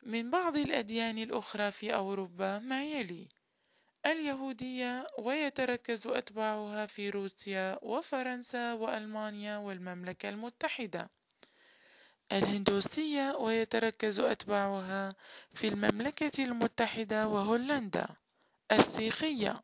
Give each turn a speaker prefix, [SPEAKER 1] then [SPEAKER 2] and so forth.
[SPEAKER 1] من بعض الأديان الأخرى في أوروبا ما يلي: اليهودية، ويتركز أتباعها في روسيا وفرنسا وألمانيا والمملكة المتحدة. الهندوسية، ويتركز أتباعها في المملكة المتحدة وهولندا. السيخية،